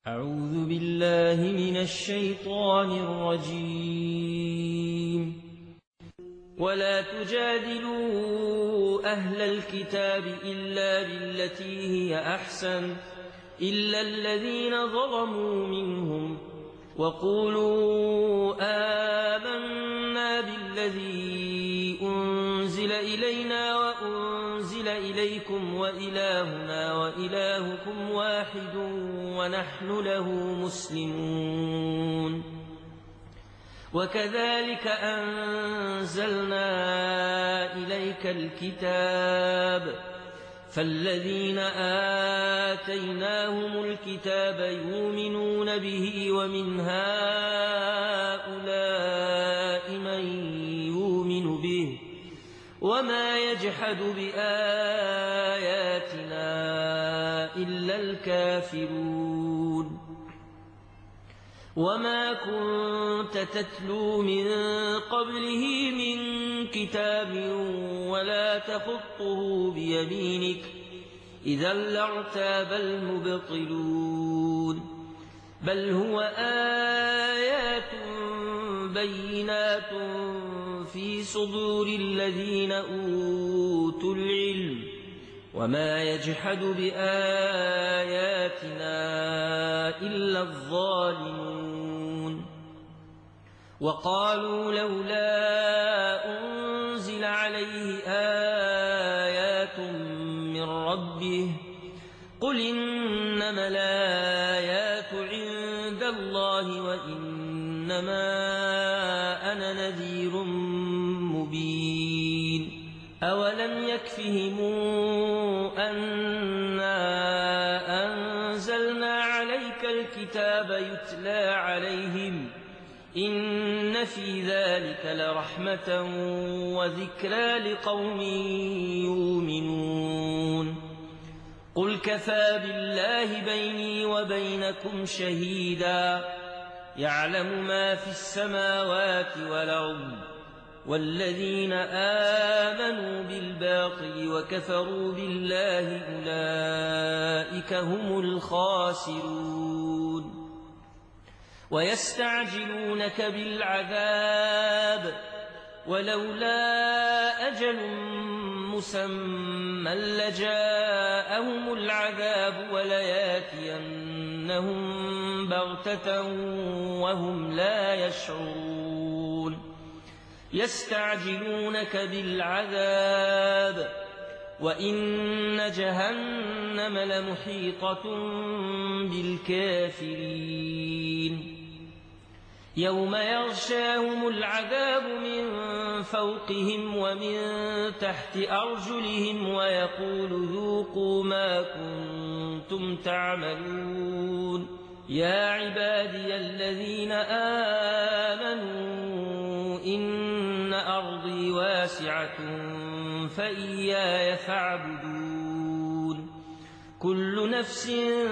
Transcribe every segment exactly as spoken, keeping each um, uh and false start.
أعوذ بالله من الشيطان الرجيم. ولا تجادلوا أهل الكتاب إلا بالتي هي أحسن إلا الذين ظلموا منهم وقولوا آمنا بالذي أنزل إلينا وأنزل إليكم وإلهنا وإلهكم واحد ونحن له مسلمون. وكذلك أنزلنا إليك الكتاب فالذين آتيناهم الكتاب يؤمنون به ومن هؤلاء من يؤمن به وما يجحد بآياتنا إلا الكافرون. وما كنت تتلو من قبله من كتاب ولا تخطه بيمينك إذا لارتاب المبطلون. بل هو آيات بينات في صدور الذين أوتوا العلم وما يجحد بآياتنا إلا الظالمون. وقالوا لولا أنزل عليه آيات من ربه قل إنما الآيات عند الله وإنما أنا نذير مبين. أولم يكفهم أنا أنزلنا عليك الكتاب يتلى عليهم إن في ذلك لرحمة وذكرى لقوم يؤمنون. قل كفى بالله بيني وبينكم شهيدا يعلم ما في السماوات والأرض والذين آمنوا بالباطل وكفروا بالله أولئك هم الخاسرون. ويستعجلونك بالعذاب ولولا أجل مسمى لجاءهم العذاب ولياتينهم بغتة وهم لا يشعرون. يستعجلونك بالعذاب وإن جهنم لمحيطة بالكافرين. يوم يغشاهم العذاب من فوقهم ومن تحت أرجلهم ويقول ذوقوا ما كنتم تعملون. يا عبادي الذين آمنوا إن أرضي واسعة فإياي فاعبدون. كل نفس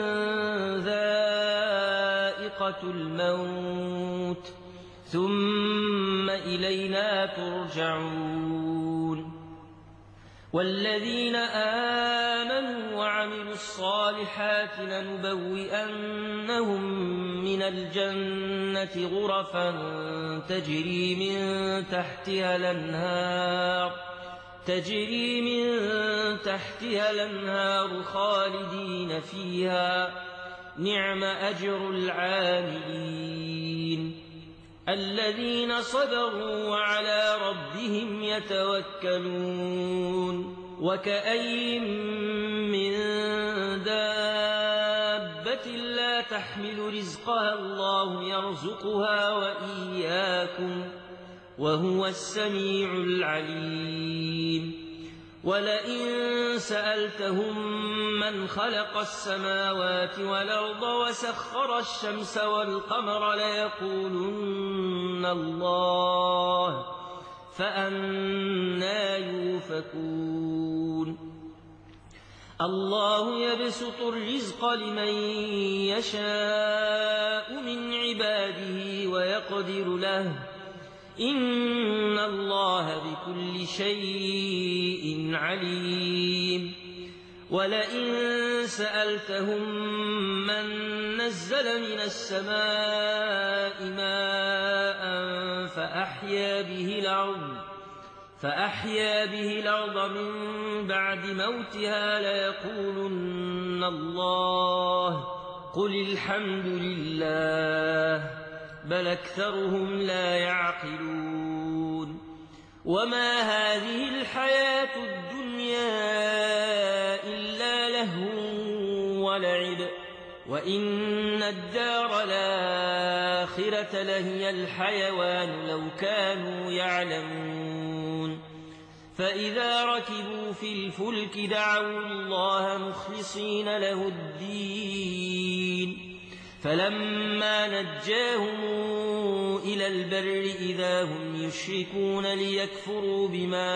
ذائقة الموت ثم إلينا ترجعون. والذين آمنوا وعملوا الصالحات لنبوئنهم من الجنة غرفا تجري من تحتها الأنهار تجري من تحتها الأنهار خالدين فيها نعم أجر العاملين. الذين صبروا وعلى ربهم يتوكلون. وكأين من دابة لا تحمل رزقها الله يرزقها وإياكم وهو السميع العليم. ولئن سألتهم من خلق السماوات والأرض وسخر الشمس والقمر ليقولن الله فأنى يؤفكون. الله يبسط الرزق لمن يشاء من عباده ويقدر له إن الله بكل شيء عليم. ولئن سألتهم من نزل من السماء ماء فأحيا به الأرض فأحيا به الأرض من بعد موتها ليقولن الله قل الحمد لله بل أكثرهم لا يعقلون وما هذه الحياة الدنيا إلا لهو ولعب وإن الدار الآخرة لهي الحيوان لو كانوا يعلمون فإذا ركبوا في الفلك دعوا الله مخلصين له الدين فلما نجاهم إلى البر إذا هم يشركون ليكفروا بما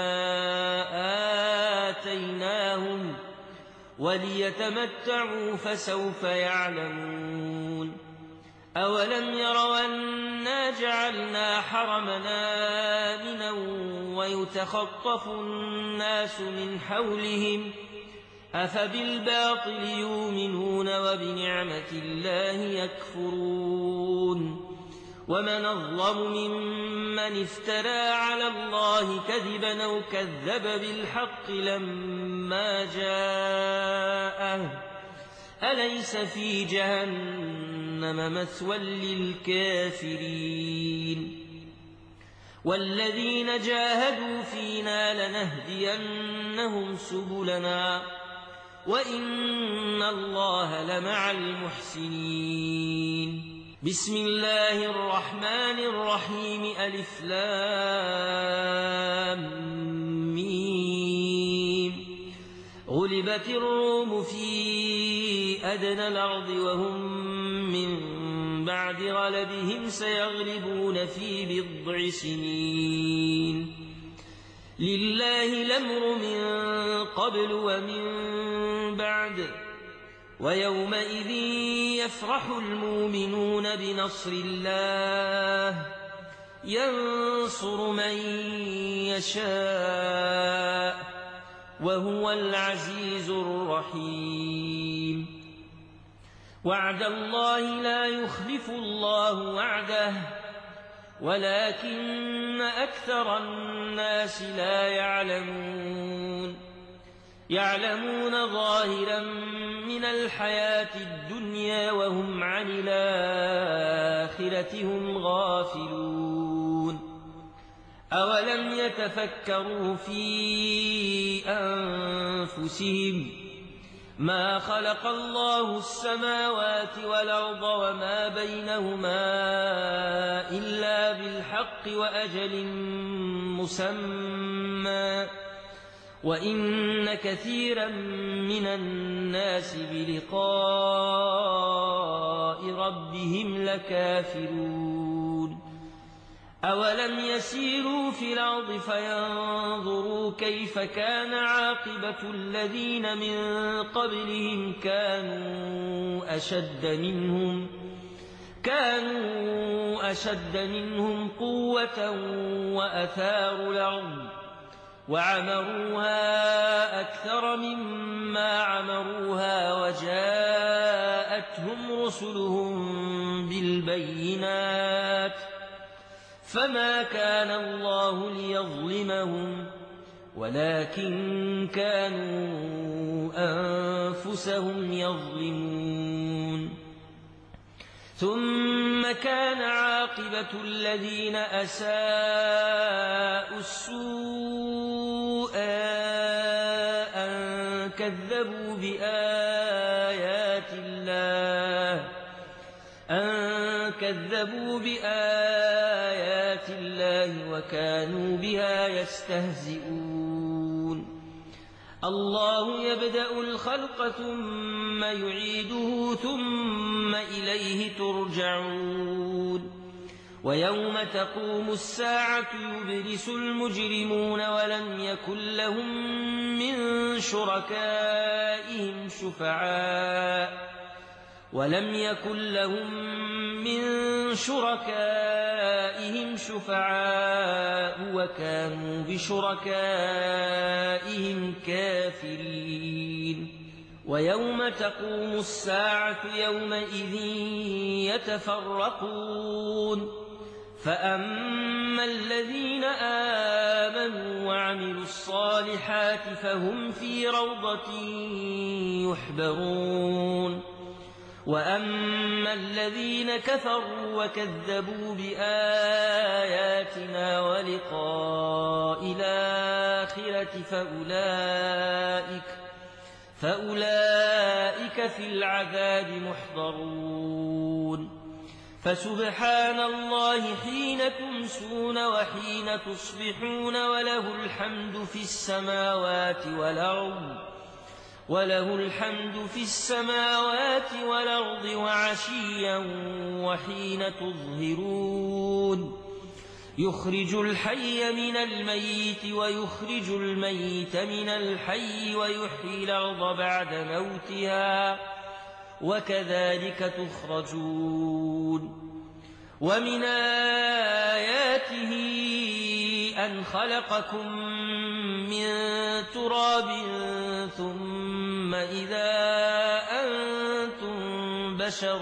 آتيناهم وليتمتعوا فسوف يعلمون أولم يروا أنا جعلنا حرمنا آمنا ويتخطف الناس من حولهم أفبالباطل يؤمنون وبنعمة الله يكفرون ومن أظلم ممن افترى على الله كذبا أو كذب بالحق لما جاءه أليس في جهنم مثوى للكافرين والذين جاهدوا فينا لنهدينهم سبلنا وإن الله لمع المحسنين بسم الله الرحمن الرحيم ألف لام ميم غلبت الروم في أدنى الأرض وهم من بعد غلبهم سيغلبون في بضع سنين لله الأمر من قبل ومن بعد ويومئذ يفرح المؤمنون بنصر الله ينصر من يشاء وهو العزيز الرحيم وعد الله لا يخلف الله وعده ولكن أكثر الناس لا يعلمون يعلمون ظاهرا من الحياة الدنيا وهم عن الآخرة هم غافلون أولم يتفكروا في أنفسهم ما خلق الله السماوات والأرض وما بينهما إلا بالحق وأجل مسمى وإن كثيرا من الناس بلقاء ربهم لكافرون أولم يسيروا في الأرض فينظروا كيف كان عاقبة الذين من قبلهم كانوا أشد منهم كانوا أشد منهم قوة وأثاروا الأرض وعمروها أكثر مما عمروها وجاءتهم رسلهم بالبينات فما كان الله ليظلمهم ولكن كانوا أنفسهم يظلمون ثم كان عاقبة الذين أساءوا السوء أن كذبوا بآيات الله أن كذبوا بآيات الله وكانوا بها يستهزئون الله يبدأ الخلق ثم يعيده ثم إليه ترجعون ويوم تقوم الساعة يبلس المجرمون ولم يكن لهم من شركائهم شفعاء ولم يكن لهم من شركائهم شفعاء وكانوا بشركائهم كافرين ويوم تقوم الساعة يومئذ يتفرقون فأما الذين آمنوا وعملوا الصالحات فهم في روضة يحبرون وأما الذين كفروا وكذبوا بآياتنا ولقاء الآخرة فأولئك فأولئك في العذاب محضرون فسبحان الله حين تمسون وحين تصبحون وله الحمد في السماوات والأرض وله الحمد في السماوات والأرض وعشيا وحين تظهرون يخرج الحي من الميت ويخرج الميت من الحي ويحيي الأرض بعد موتها وكذلك تخرجون ومن آياته أن خلقكم من تراب ثم إذا أنتم بشر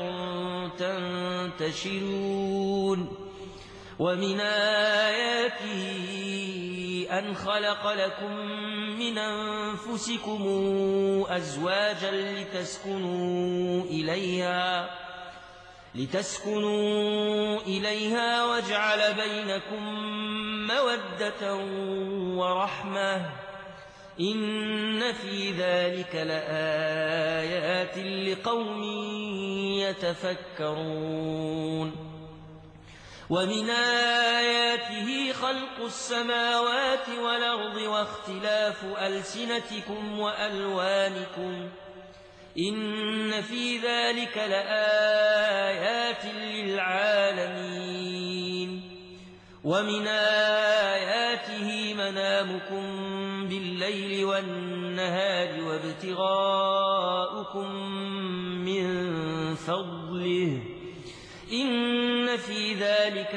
تنتشرون ومن آياته أن خلق لكم من أنفسكم أزواجا لتسكنوا إليها لتسكنوا إليها وجعل بينكم مودة ورحمة إن في ذلك لآيات لقوم يتفكرون ومن آياته خلق السماوات والأرض واختلاف ألسنتكم وألوانكم إن في ذلك لآيات للعالمين ومن آياته منامكم بالليل والنهار وابتغاؤكم من فضله إن في ذلك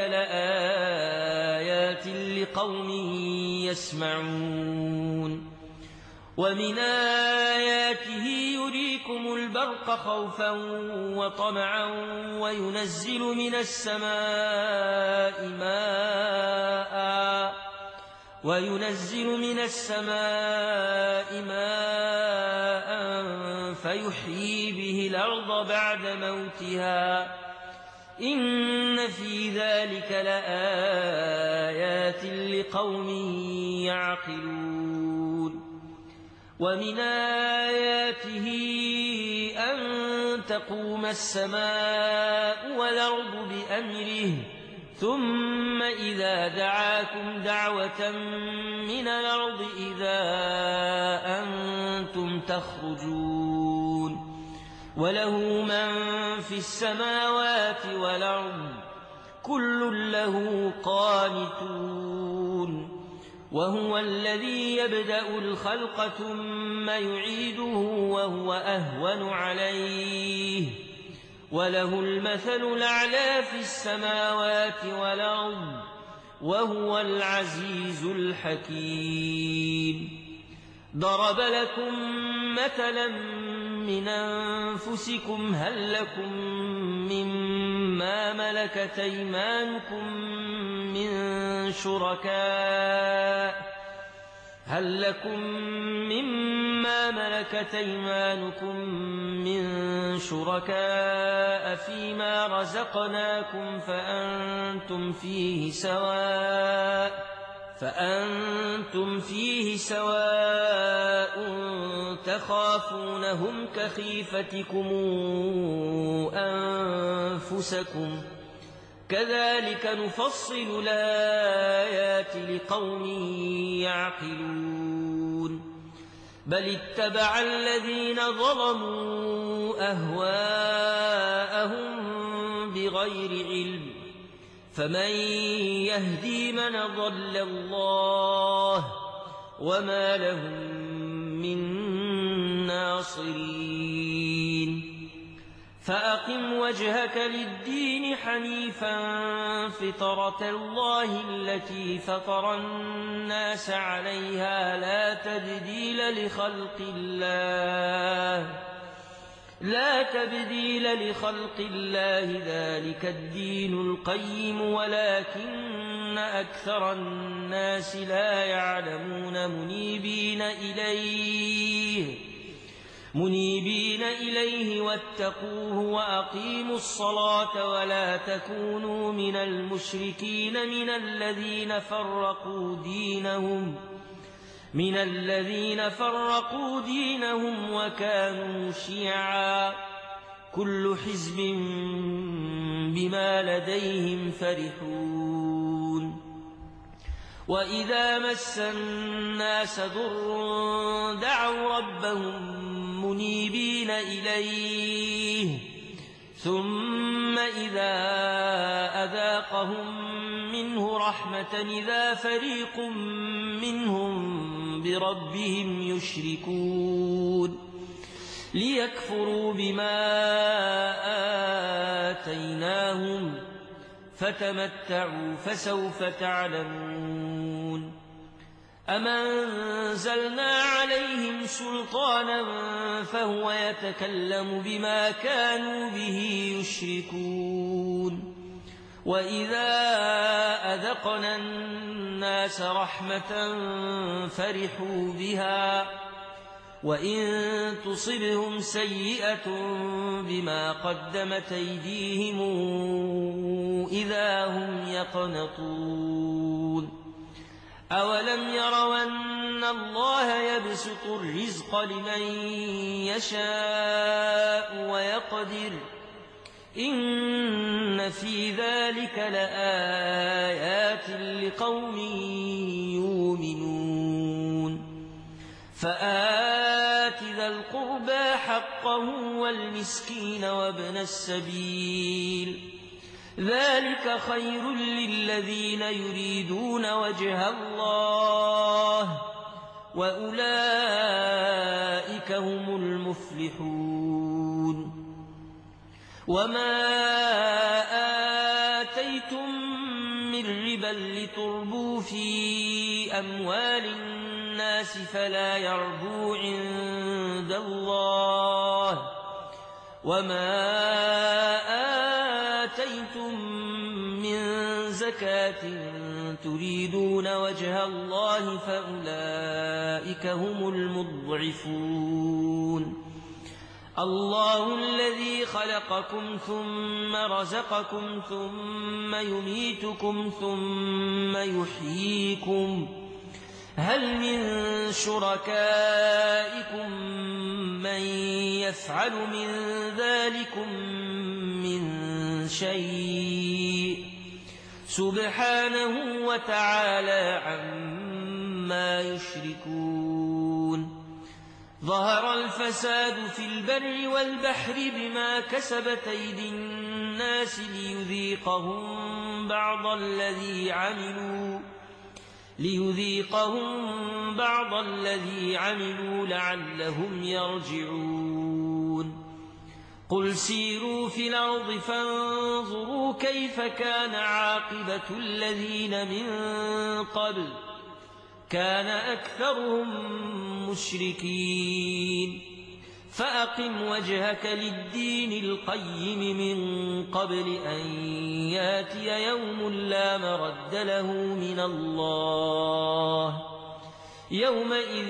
لآيات لقوم يسمعون ومن آياته يريكم البرق خوفا وطمعا وينزل من السماء ماء وينزل من السماء ماء فيحيي به الأرض بعد موتها إن في ذلك لآيات لقوم يعقلون ومن آياته أن تقوم السماء والأرض بأمره ثم إذا دعاكم دعوة من الأرض إذا أنتم تخرجون وله من في السماوات والأرض كل له قانتون وهو الذي يبدأ الخلق ثم يعيده وهو أهون عليه وله المثل الأعلى في السماوات والأرض وهو العزيز الحكيم ضرب لكم مثلا من أنفسكم هل لكم مما ملكت أيمانكم من شركاء هل لكم مما ملكت أيمانكم من شركاء فيما رزقناكم فأنتم فيه سواء فأنتم فيه سواء تخافونهم كخيفتكم أنفسكم كذلك نفصل الآيات لقوم يعقلون بل اتبع الذين ظلموا أهواءهم بغير علم فمن يهدي من ضل الله وما لهم من ناصرين فأقم وجهك للدين حنيفا فطرة الله التي فطر الناس عليها لا تبديل لخلق الله لا تبديل لخلق الله ذلك الدين القيم ولكن أكثر الناس لا يعلمون منيبين إليه منيبين إليه واتقوه وأقيموا الصلاة ولا تكونوا من المشركين من الذين فرقوا دينهم من الذين فرقوا دينهم وكانوا شيعا كل حزب بما لديهم فرحون وإذا مس الناس ضر دعوا ربهم منيبين إليه ثم إذا أذاقهم منه رحمة إذا فريق منهم بربهم يشركون ليكفروا بما آتيناهم فتمتعوا فسوف تعلمون أم أنزلنا عليهم سلطانا فهو يتكلم بما كانوا به يشركون وإذا أذقنا الناس رحمة فرحوا بها وإن تصبهم سيئة بما قدمت أيديهم إذا هم يقنطون أولم يروا أن الله يبسط الرزق لمن يشاء ويقدر إن في ذلك لآيات لقوم يؤمنون فآت ذا القربى حقه والمسكين وابن السبيل ذلك خير للذين يريدون وجه الله وأولئك هم المفلحون وما آتيتم من ربا لتربوا في أموال الناس فلا يربو عند الله وما آتيتم من زكاة تريدون وجه الله فأولئك هم المضعفون الله الذي خلقكم ثم رزقكم ثم يميتكم ثم يحييكم هل من شركائكم من يفعل من ذلكم من شيء سبحانه وتعالى عما يشركون ظهر الفساد في البر والبحر بما كسبت أيدي الناس ليذيقهم بعض الذي عملوا ليذيقهم بعض الذي عملوا لعلهم يرجعون قل سيروا في الأرض فانظروا كيف كان عاقبة الذين من قبل كان أكثرهم مشركين فأقم وجهك للدين القيم من قبل أن ياتي يوم لا مرد له من الله يومئذ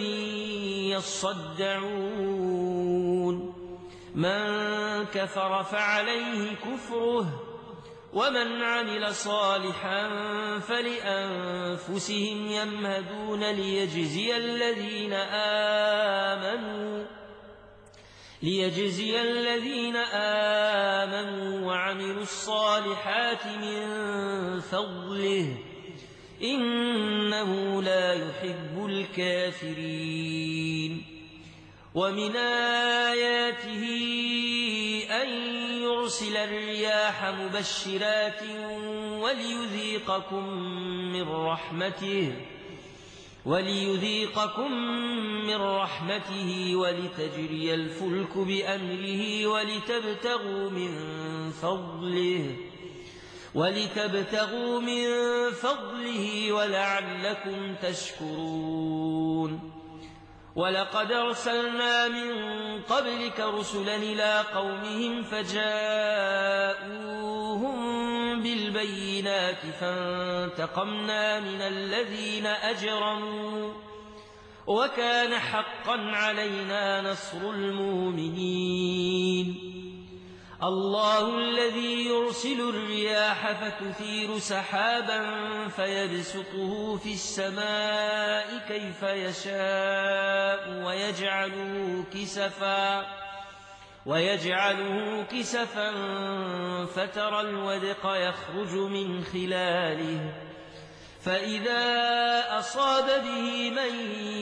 يصدعون من كفر فعليه كفره ومن عمل صالحا فلأنفسهم يمهدون ليجزي الذين آمنوا ليجزي الذين آمنوا وعملوا الصالحات من فضله إنه لا يحب الكافرين ومن آياته أن يرسل الرياح مبشرات وليذيقكم من رحمته وليذيقكم من رحمته ولتجري الفلك بأمره ولتبتغوا من فضله ولتبتغوا من فضله ولعلكم تشكرون ولقد أرسلنا من قبلك رسلا إلى قومهم فجاءوهم بالبينات فانتقمنا من الذين أجرموا وكان حقا علينا نصر المؤمنين الله الذي يرسل الرياح فتثير سحابا فيبسطه في السماء كيف يشاء ويجعله كسفا ويجعله كسفا فترى الودق يخرج من خلاله فإذا أصاب به من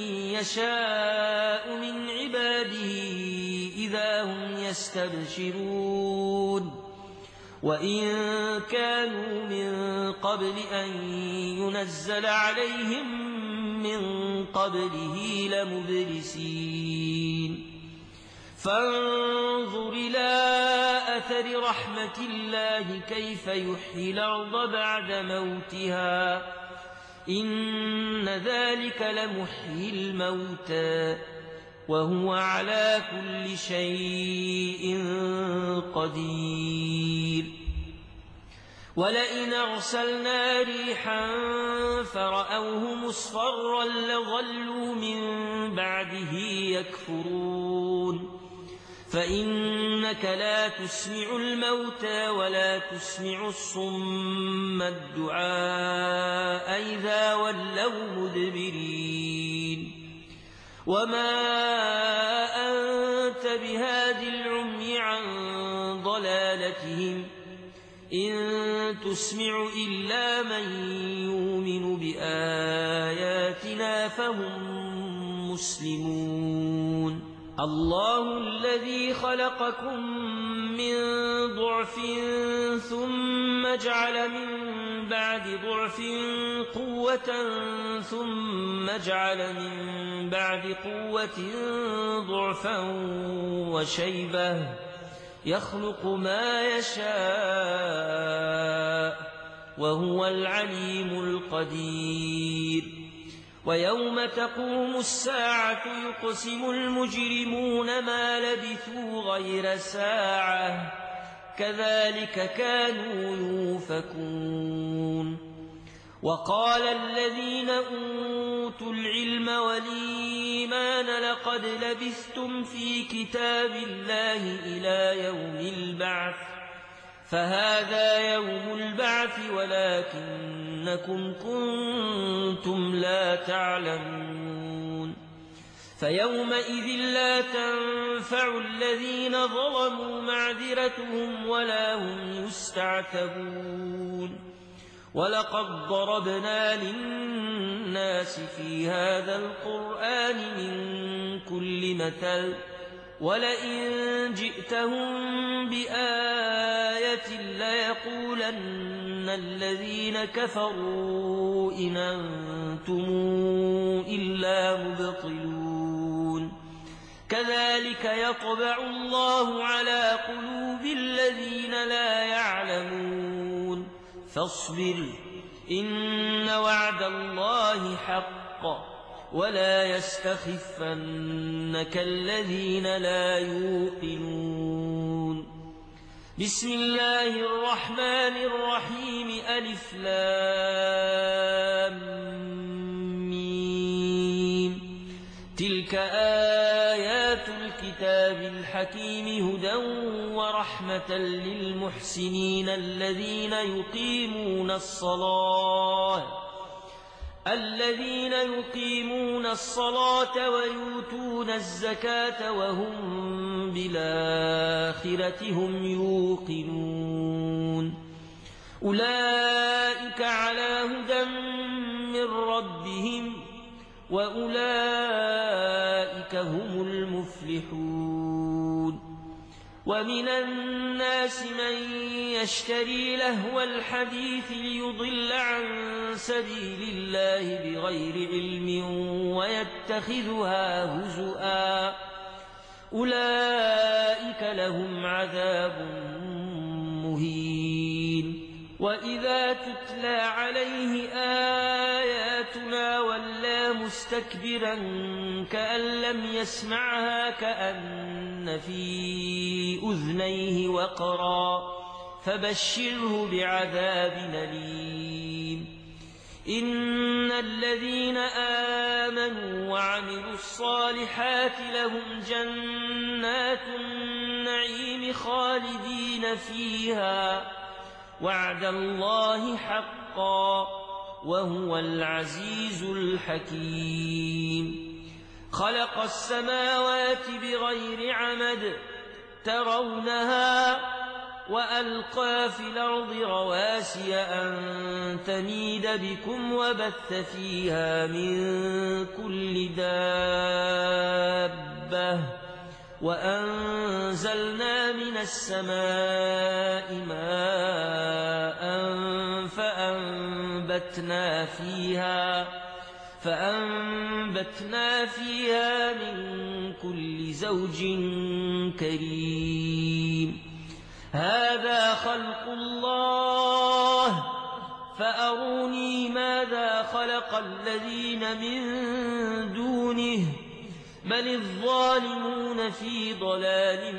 يشاء من عباده إذا هم يستبشرون وإن كانوا من قبل أن ينزل عليهم من قبله لمبلسين فانظر إلى أثر رحمة الله كيف يحيي الأرض بعد موتها إن ذلك لمحيي الموتى وهو على كل شيء قدير ولئن أرسلنا ريحا فرأوه مصفرا لظلوا من بعده يكفرون فإنك لا تسمع الموتى ولا تسمع الصم الدعاء إذا ولوا مدبرين وما أنت بهاد العمي عن ضلالتهم إن تسمع إلا من يؤمن بآياتنا فهم مسلمون الله الذي خلقكم من ضعف ثم جعل من بعد ضعف قوة ثم جعل من بعد قوة ضعفا وشيبة يخلق ما يشاء وهو العليم القدير ويوم تقوم الساعة يقسم المجرمون ما لبثوا غير ساعة كذلك كانوا يؤفكون وقال الذين أوتوا العلم والإيمان لقد لبثتم في كتاب الله إلى يوم البعث فهذا يوم البعث ولكنكم كنتم لا تعلمون فيومئذ لا تنفع الذين ظلموا معذرتهم ولا هم يستعتبون ولقد ضربنا للناس في هذا القرآن من كل مثل ولئن جئتهم بآية ليقولن الذين كفروا إن أنتم إلا مبطلون كذلك يطبع الله على قلوب الذين لا يعلمون فاصبر إن وعد الله حق ولا يستخفنك الذين لا يوقنون بسم الله الرحمن الرحيم ألف لام ميم تلك آيات الكتاب الحكيم هدى ورحمة للمحسنين الذين يقيمون الصلاة الذين يقيمون الصلاة ويؤتون الزكاة وهم بالآخرة هم يوقنون أولئك على هدى من ربهم وأولئك هم المفلحون ومن الناس من يشتري لهو الحديث ليضل عن سبيل الله بغير علم ويتخذها هزؤا أولئك لهم عذاب مهين وإذا تتلى عليه آياتنا ولى مستكبرا كأن لم يسمعها كأن في أذنيه وقرا فبشره بعذاب أليم إن الذين آمنوا وعملوا الصالحات لهم جنات النعيم خالدين فيها وعد الله حقا وهو العزيز الحكيم خلق السماوات بغير عمد ترونها وألقى في الأرض رواسي أن تميد بكم وبث فيها من كل دابة وأنزلنا من السماء ماء فأنبتنا فيها فأنبتنا فيها من كل زوج كريم هذا خلق الله فأروني ماذا خلق الذين من دونه بل الظالمون في ضلال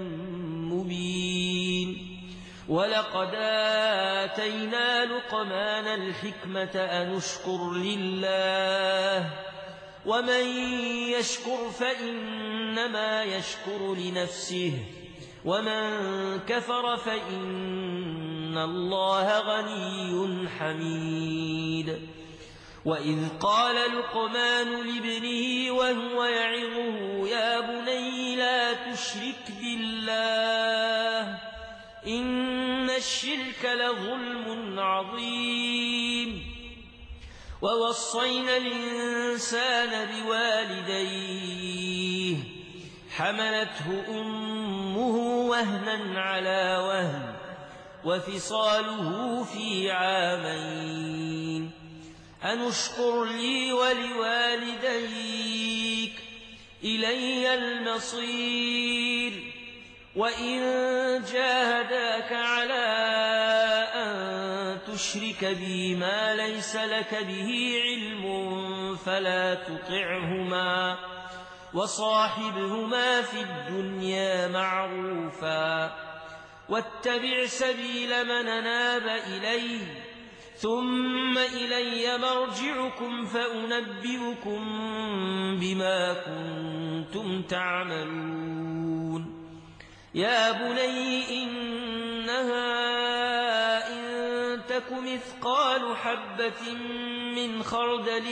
مبين ولقد آتينا لقمان الحكمة أن اشكر لله ومن يشكر فإنما يشكر لنفسه ومن كفر فإن الله غني حميد وإذ قال لقمان لابنه وهو يعظه يا بني لا تشرك بالله إن الشرك لظلم عظيم ووصينا الإنسان بوالديه حملته أمه وهنا على وهن وفصاله في عامين أن اشكر لي ولوالديك إلي المصير وإن جاهداك على أن تشرك بي ما ليس لك به علم فلا تطعهما وصاحبهما في الدنيا معروفا واتبع سبيل من أناب إلي ثم إلي مرجعكم فأنبئكم بما كنتم تعملون يا بني إنها إن تك مثقال حبة من خردل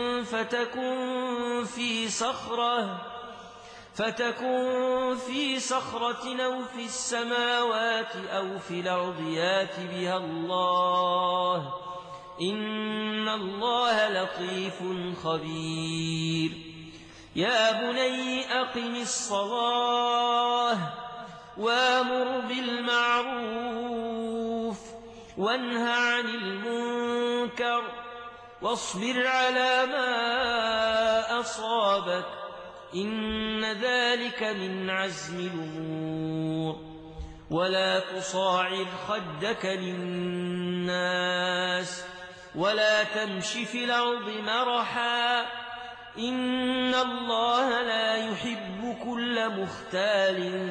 فتكن في صخرة فتكن في صخرة أو في السماوات أو في الأرض يات بها الله إن الله لطيف خبير يا بني أقم الصلاة وامر بالمعروف وانه عن المنكر واصبر على ما أصابك إن ذلك من عزم الأمور ولا تصاعر خدك للناس ولا تمش في الأرض مرحا إن الله لا يحب كل مختال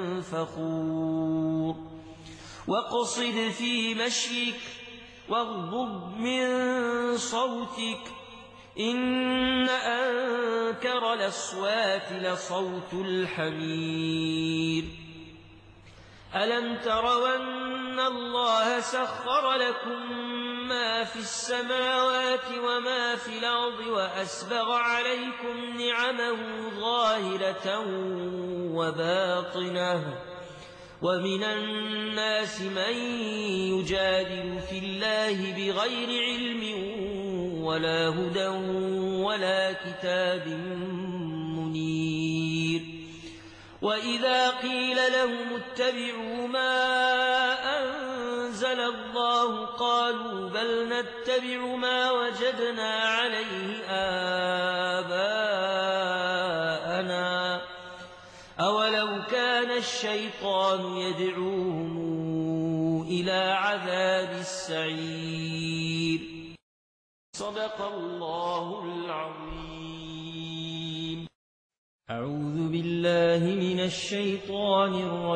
فخور واقصد في مشيك واغضض من صوتك إن أنكر الأصوات لصوت الحمير ألم تروا أن الله سخر لكم ما في السماوات وما في الأرض وأسبغ عليكم نعمه ظاهرة وباطنة ومن الناس من يجادل في الله بغير علم ولا هدى ولا كتاب منير وإذا قيل لهم اتبعوا ما أنزل الله قالوا بل نتبع ما وجدنا عليه آباءنا أولو كان الشيطان يدعوهم إلى عذاب السعير. صدق الله العظيم. أعوذ بالله من الشيطان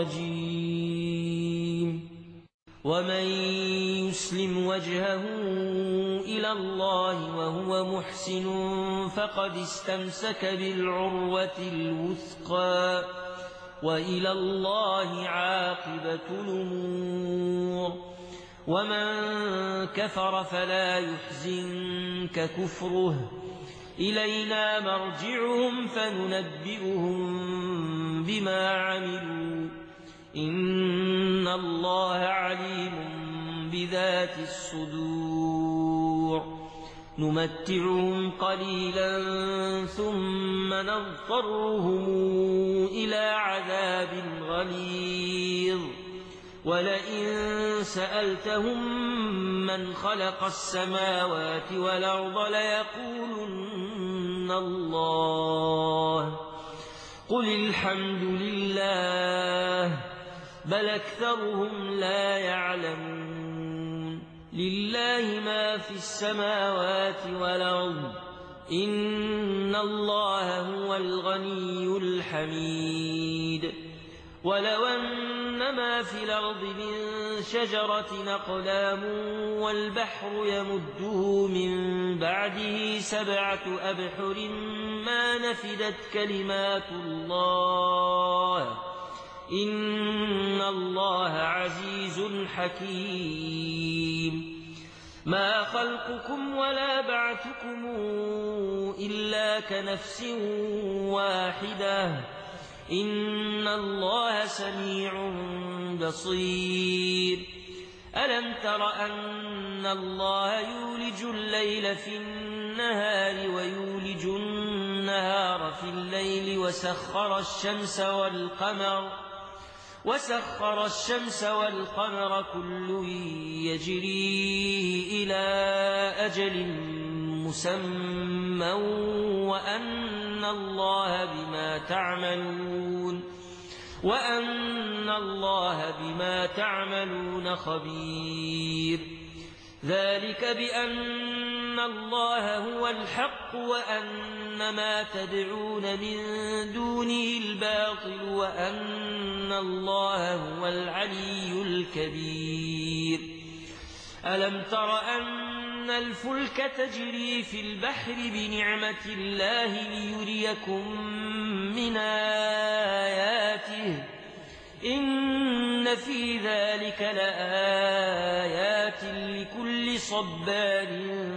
الرجيم. ومن يسلم وجهه إلى الله وهو محسن فقد استمسك بالعروة الوثقى وإلى الله عاقبة الأمور. ومن كفر فلا يحزنك كفره إلينا مرجعهم فننبئهم بما عملوا إن الله عليم بذات الصدور. نمتعهم قليلا ثم نضطرهم إلى عذاب غليظ. ولئن سألتهم من خلق السماوات والأرض ليقولن الله قل الحمد لله بل أكثرهم لا يعلمون. لله ما في السماوات والأرض إن الله هو الغني الحميد. ولو أن ما في الأرض من شجرة أقلام والبحر يمده من بعده سبعة أبحر ما نفدت كلمات الله إن الله عزيز حكيم. ما خلقكم ولا بعثكم إلا كنفس واحدة إن الله سميع بصير. ألم تر أن الله يولج الليل في النهار ويولج النهار في الليل وسخر الشمس والقمر وسخر الشمس والقمر كل يجري إلى أجل مسمى وأن الله بما تعملون وأن الله بما تعملون خبير. ذلك بأن الله هو الحق وأن ما تدعون من دونه الباطل وأن الله هو العلي الكبير. ألم تر أن الفلك تجري في البحر بنعمة الله ليريكم من آياته إن في ذلك لآيات لكل صبار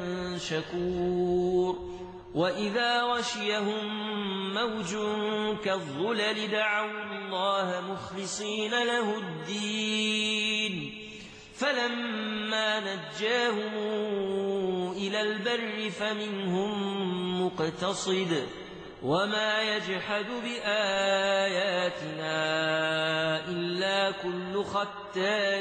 شكور. وإذا غشيهم موج كالظلل دعوا الله مخلصين له الدين فلما نجاهم إلى البر فمنهم مقتصد وما يجحد بآياتنا إلا كل ختار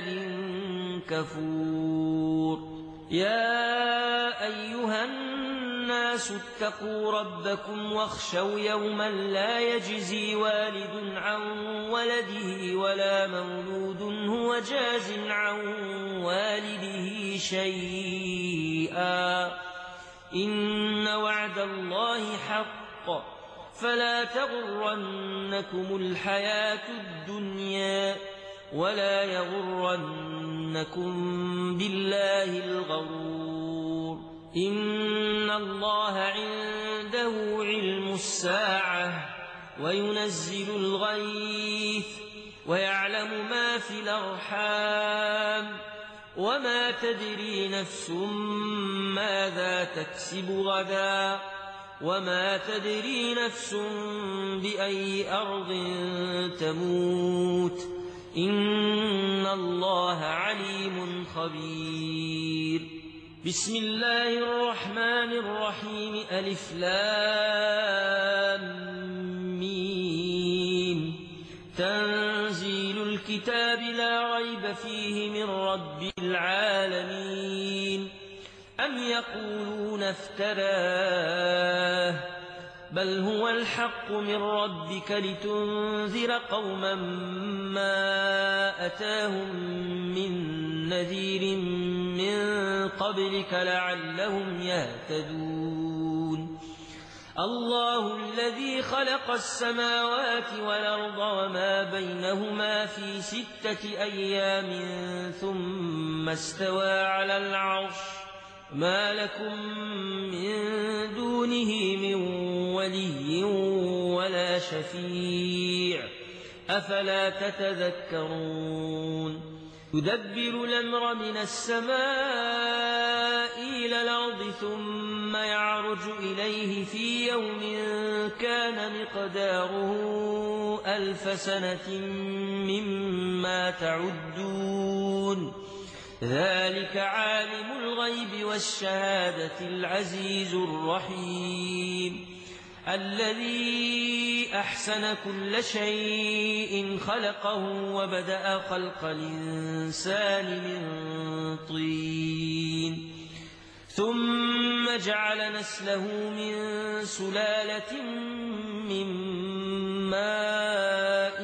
كفور. يا أيها الناس اتقوا ربكم واخشوا يوما لا يجزي والد عن ولده ولا مولود هو جاز عن والده شيئا إن وعد الله حق فلا تغرنكم الحياة الدنيا ولا يغرنكم بالله الغرور. إن الله عنده علم الساعة وينزل الغيث ويعلم ما في الأرحام وما تدري نفس ماذا تكسب غدا وما تدري نفس بأي أرض تموت إن الله عليم خبير. بسم الله الرحمن الرحيم. ألف لام ميم. تنزيل الكتاب لا ريب فيه من رب العالمين. أم يقولون افتراه بل هو الحق من ربك لتنذر قوما ما أتاهم من نذير من قبلك لعلهم يهتدون. الله الذي خلق السماوات والأرض وما بينهما في ستة أيام ثم استوى على العرش ما لكم من دونه من ولي ولا شفيع أفلا تتذكرون. يدبر الأمر من السماء إلى الأرض ثم يعرج إليه في يوم كان مقداره ألف سنة مما تعدون. ذلك عالم الغيب والشهادة العزيز الرحيم الذي أحسن كل شيء خلقه وبدأ خلق الإنسان من طين ثم جعل نسله من سلالة من ماء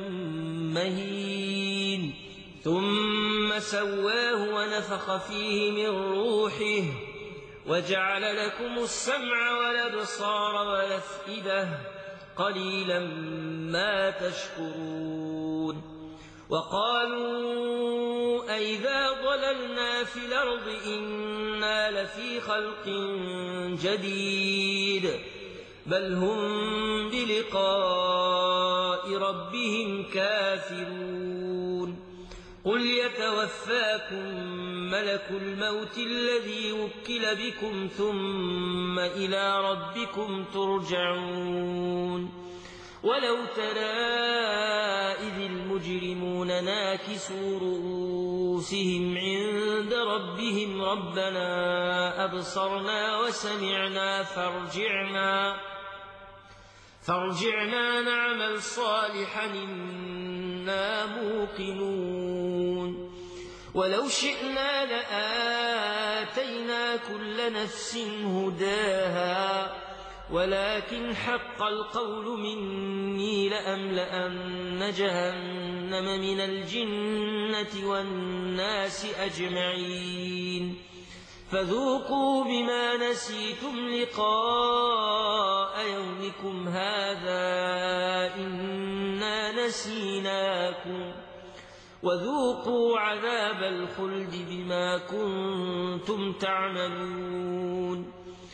مهين ثم سواه ونفخ فيه من روحه وجعل لكم السمع والأبصار والأفئدة قليلا ما تشكرون. وقالوا أئذا ضللنا في الأرض إنا لفي خلق جديد بل هم بلقاء ربهم كافرون. قل يتوفاكم ملك الموت الذي وكل بكم ثم إلى ربكم ترجعون. ولو ترى إذ المجرمون ناكسوا رؤوسهم عند ربهم ربنا أبصرنا وسمعنا فارجعنا فارجعنا نعمل صالحا إنا موقنون. ولو شئنا لآتينا كل نفس هداها ولكن حق القول مني لأملأن جهنم من الجنة والناس أجمعين. فذوقوا بما نسيتم لقاء يومكم هذا إنا نسيناكم وذوقوا عذاب الخلد بما كنتم تعملون.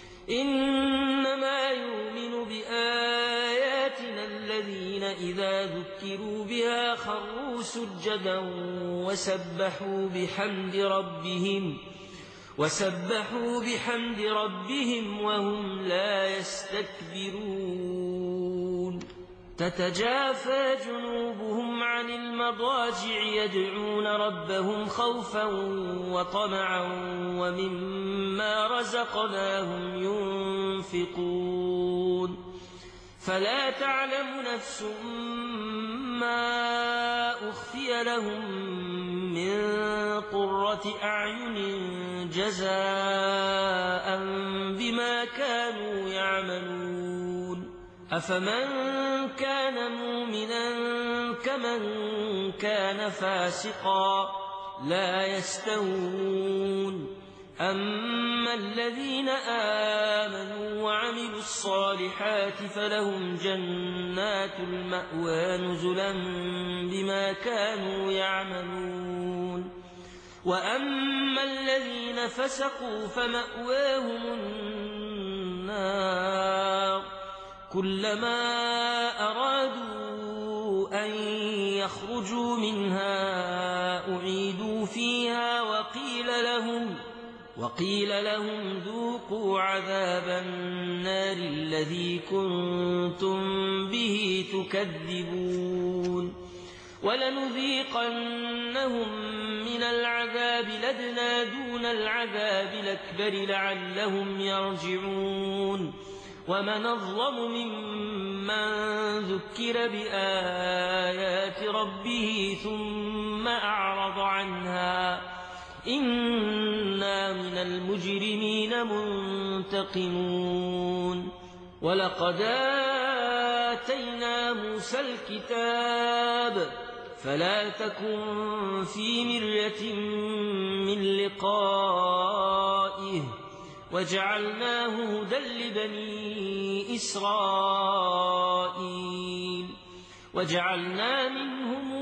إنما يؤمن بآياتنا الذين إذا ذكروا بها خروا سجدا وسبحوا بحمد ربهم وسبحوا بحمد ربهم وهم لا يستكبرون. تتجافى جنوبهم عن المضاجع يدعون ربهم خوفا وطمعا ومما رزقناهم ينفقون. فلا تعلم نفس ما أخفي لهم من قرة أعين جزاء بما كانوا يعملون. أفمن كان مؤمنا كمن كان فاسقا لا يستوون. أما الذين آمنوا وعملوا الصالحات فلهم جنات المأوى نزلا بما كانوا يعملون. وأما الذين فسقوا فمأواهم النار كلما أرادوا أن يخرجوا منها أعيدوا فيها وقيل لهم وقيل لهم ذوقوا عذاب النار الذي كنتم به تكذبون. ولنذيقنهم من العذاب الأدنى دون العذاب الأكبر لعلهم يرجعون. ومن أظلم ممن ذكر بآيات ربه ثم أعرض عنها إنا من المجرمين منتقمون ولقد آتينا موسى الكتاب فلا تكن في مرية من لقائه وجعلناه هدى لبني إسرائيل وجعلنا منهم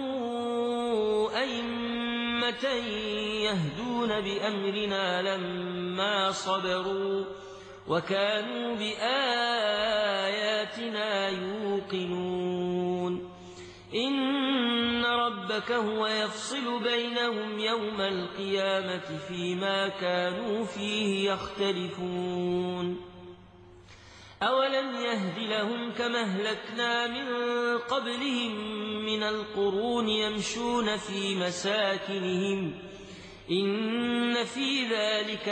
أئمة يهدون بأمرنا لما صبروا وكانوا بآياتنا يوقنون إن ربك هو يفصل بينهم يوم القيامة فيما كانوا فيه يختلفون أولم يهد لهم كما أهلكنا من قبلهم من القرون يمشون في مساكنهم إن في ذلك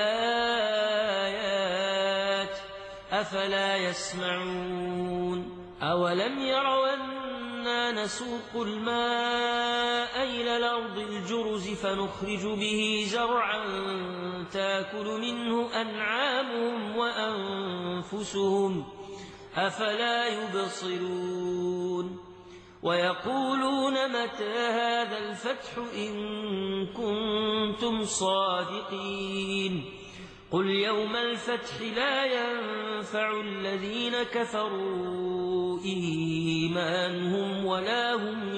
لآيات أفلا يسمعون أولم يروا أنا نسوق الماء إلى الأرض الجرز فنخرج به زرعا تاكل منه أنعامهم وأنفسهم أفلا يبصرون ويقولون متى هذا الفتح إن كنتم صادقين قل يوم الفتح لا ينفع الذين كفروا إيمانهم ولا هم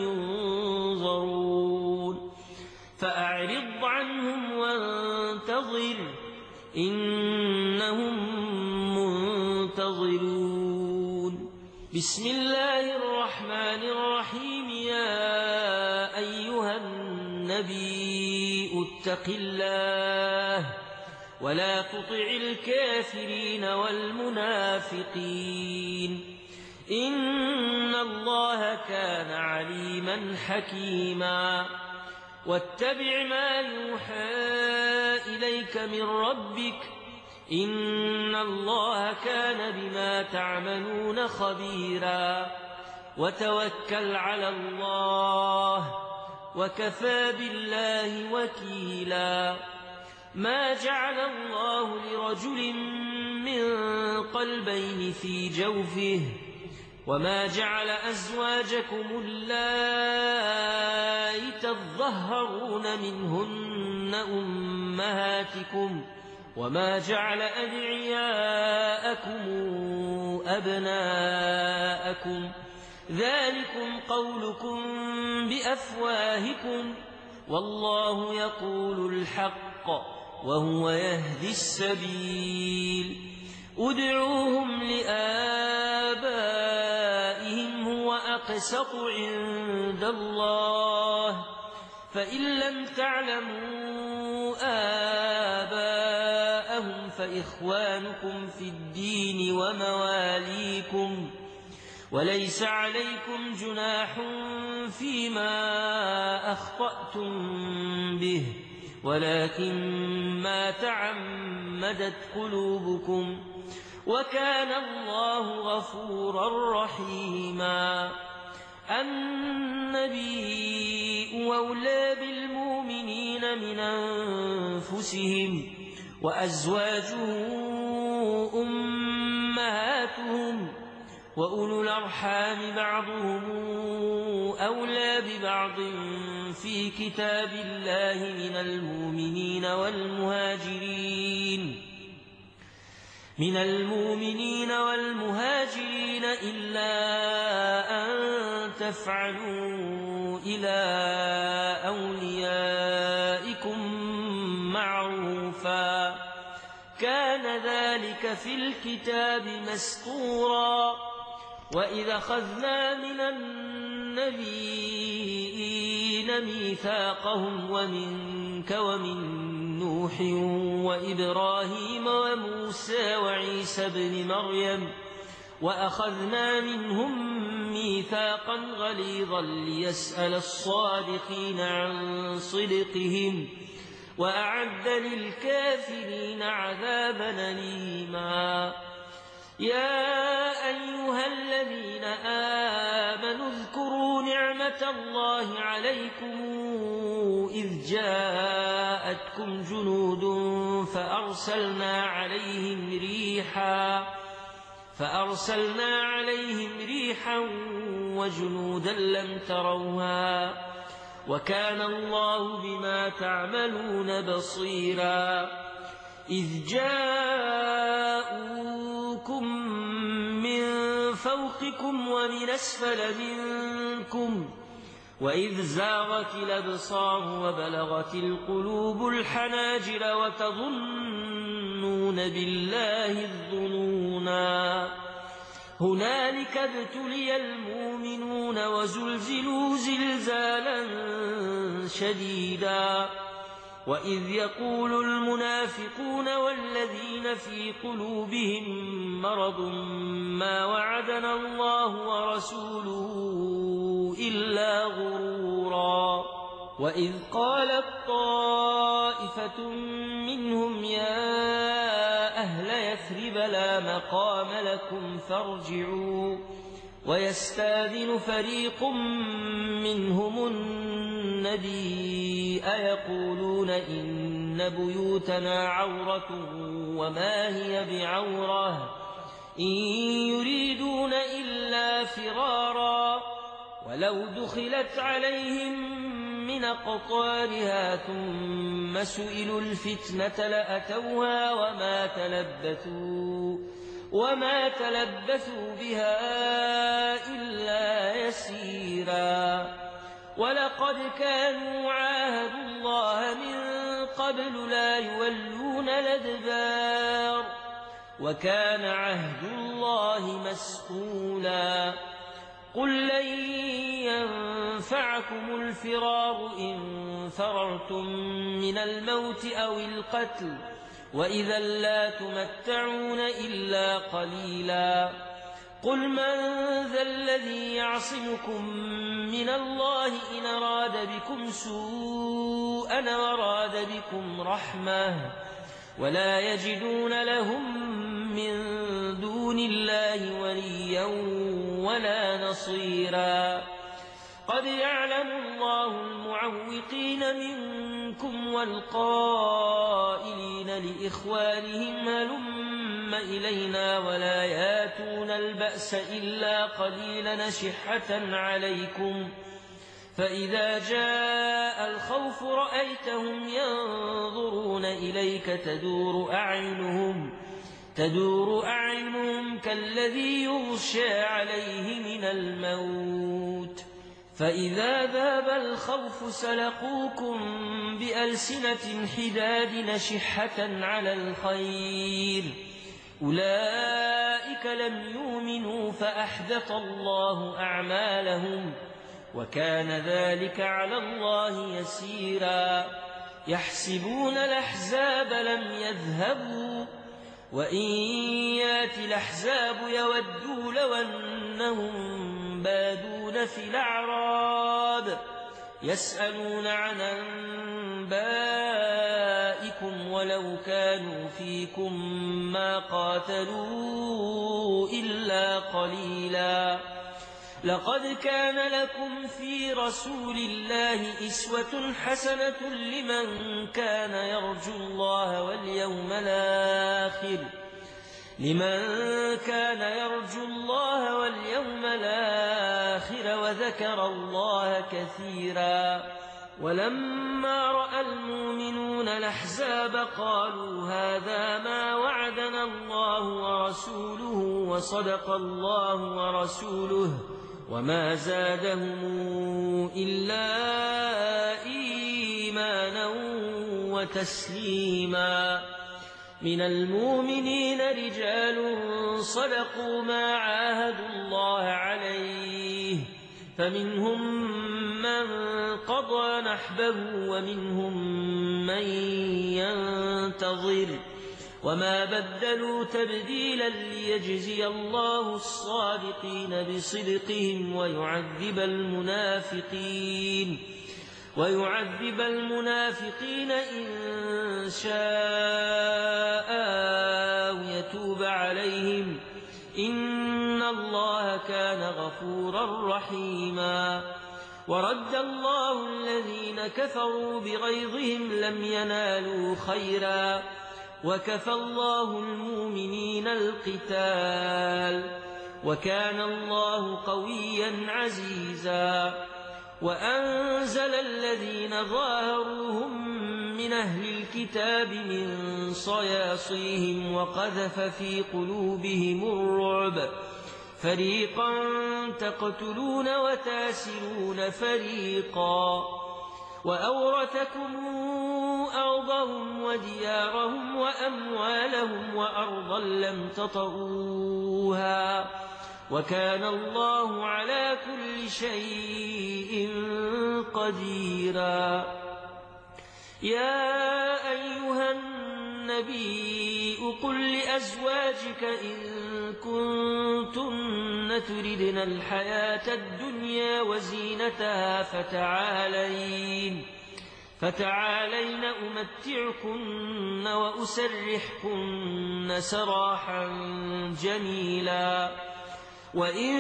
ينظرون فأعرض عنهم وانتظر إنهم منتظرون بسم الله الرحمن الرحيم يا أيها النبي اتق الله ولا تطع الكافرين والمنافقين إن الله كان عليما حكيما واتبع ما يوحى إليك من ربك إن الله كان بما تعملون خبيرا وتوكل على الله وكفى بالله وكيلا ما جعل الله لرجل من قلبين في جوفه وما جعل أزواجكم اللائي تظهرون منهن أمهاتكم وما جعل أدعياءكم أبناءكم ذلكم قولكم بأفواهكم والله يقول الحق وهو يهدي السبيل ادعوهم لآبائهم هو أقسط عند الله فإن لم تعلموا آباءهم فإخوانكم في الدين ومواليكم وليس عليكم جناح فيما أخطأتم به ولكن ما تعمدت قلوبكم وكان الله غفورا رحيما النبي أولى بالمؤمنين من أنفسهم وأزواجه أمهاتهم وأولو الأرحام بعضهم أولى ببعض في كتاب الله من المؤمنين والمهاجرين من المؤمنين والمهاجرين إلا أن تفعلوا إلى أوليائكم معروفا كان ذلك في الكتاب مسطورا وإذا أخذنا من النبيين ميثاقهم ومنك ومن نوح وإبراهيم وموسى وعيسى بن مريم وأخذنا منهم ميثاقا غليظا ليسأل الصادقين عن صدقهم وأعد للكافرين عذابا أليما يا أيها الذين آمنوا اذكروا نعمة الله عليكم إذ جاءتكم جنود فأرسلنا عليهم ريحا فأرسلنا عليهم ريحا وجنودا لم تروها وكان الله بما تعملون بصيرا إذ جاءوكم من فوقكم ومن أسفل منكم وإذ زاغت الأبصار وبلغت القلوب الحناجر وتظنون بالله الظنونا هنالك ابتلي المؤمنون وزلزلوا زلزالا شديدا وإذ يقول المنافقون والذين في قلوبهم مرض ما وعدنا الله ورسوله إلا غرورا وإذ قالت طائفة منهم يا أهل يثرب لا مقام لكم فارجعوا ويستاذن فريق منهم النبي أيقولون إن بيوتنا عورة وما هي بعورة إن يريدون إلا فرارا ولو دخلت عليهم من أقطارها ثم سئلوا الفتنة لأتوها وما تلبثوا وما تلبثوا بها إلا يسيرا ولقد كانوا عاهدوا الله من قبل لا يولون الأدبار وكان عهد الله مسئولا قل لن ينفعكم الفرار إن فررتم من الموت أو القتل وإذا لا تمتعون إلا قليلا قل من ذا الذي يعصمكم من الله إن أراد بكم سوءا وراد بكم رحمة ولا يجدون لهم من دون الله وليا ولا نصيرا قد يعلم الله المعوقين منكم والقائلين لإخوانهم هلم إلينا ولا ياتون البأس إلا قليلا نشحة عليكم فإذا جاء الخوف رأيتهم ينظرون إليك تدور أعينهم تدور أعينهم كالذي يغشى عليه من الموت فإذا ذاب الخوف سلقوكم بألسنة حداد نشحة على الخير أولئك لم يؤمنوا فأحبط الله أعمالهم وكان ذلك على الله يسيرا يحسبون الأحزاب لم يذهبوا وإن يات الأحزاب يودوا لو أنهم بادون في الأعراب يسألون عن أنبائكم ولو كانوا فيكم ما قاتلوا إلا قليلا لقد كان لكم في رسول الله أسوة حسنة لمن كان يرجو الله واليوم الآخر لمن كان يرجو الله واليوم الآخر وذكر الله كثيرا ولما رأى المؤمنون الأحزاب قالوا هذا ما وعدنا الله ورسوله وصدق الله ورسوله وما زادهم إلا إيمانا وتسليما من المؤمنين رجال صدقوا ما عاهدوا الله عليه فمنهم من قضى نحبه ومنهم من ينتظر وما بدلوا تبديلا ليجزي الله الصادقين بصدقهم ويعذب المنافقين ويعذب المنافقين إن شاء أو يتوب عليهم إن الله كان غفورا رحيما ورد الله الذين كفروا بغيظهم لم ينالوا خيرا وكفى الله المؤمنين القتال وكان الله قويا عزيزا وأنزل الذين ظاهروهم من أهل الكتاب من صياصيهم وقذف في قلوبهم الرعب فريقا تقتلون وتاسرون فريقا وأورثكم أرضهم وديارهم وأموالهم وأرضا لم تطئوها وكان الله على كل شيء قديرا يا أيها النبي قل لأزواجك إن كنتن تردن الحياة الدنيا وزينتها فتعالين فتعالين أمتعكن وأسرحكن سراحا جميلا وإن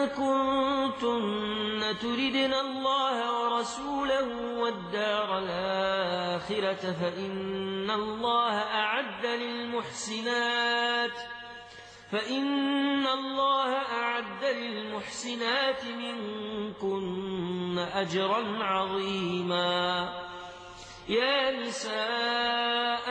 كنتن تردن الله ورسوله والدار الآخرة فإن الله أعد للمحسنات فإن الله أعد للمحسنات منكن أجرا عظيما يا نساء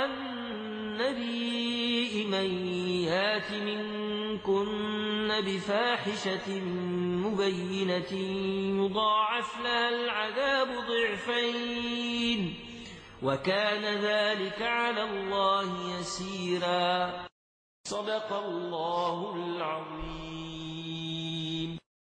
النبي من يات منكن بفاحشة مبينة يضاعف لها العذاب ضعفين وكان ذلك على الله يسيرا صدق الله العظيم.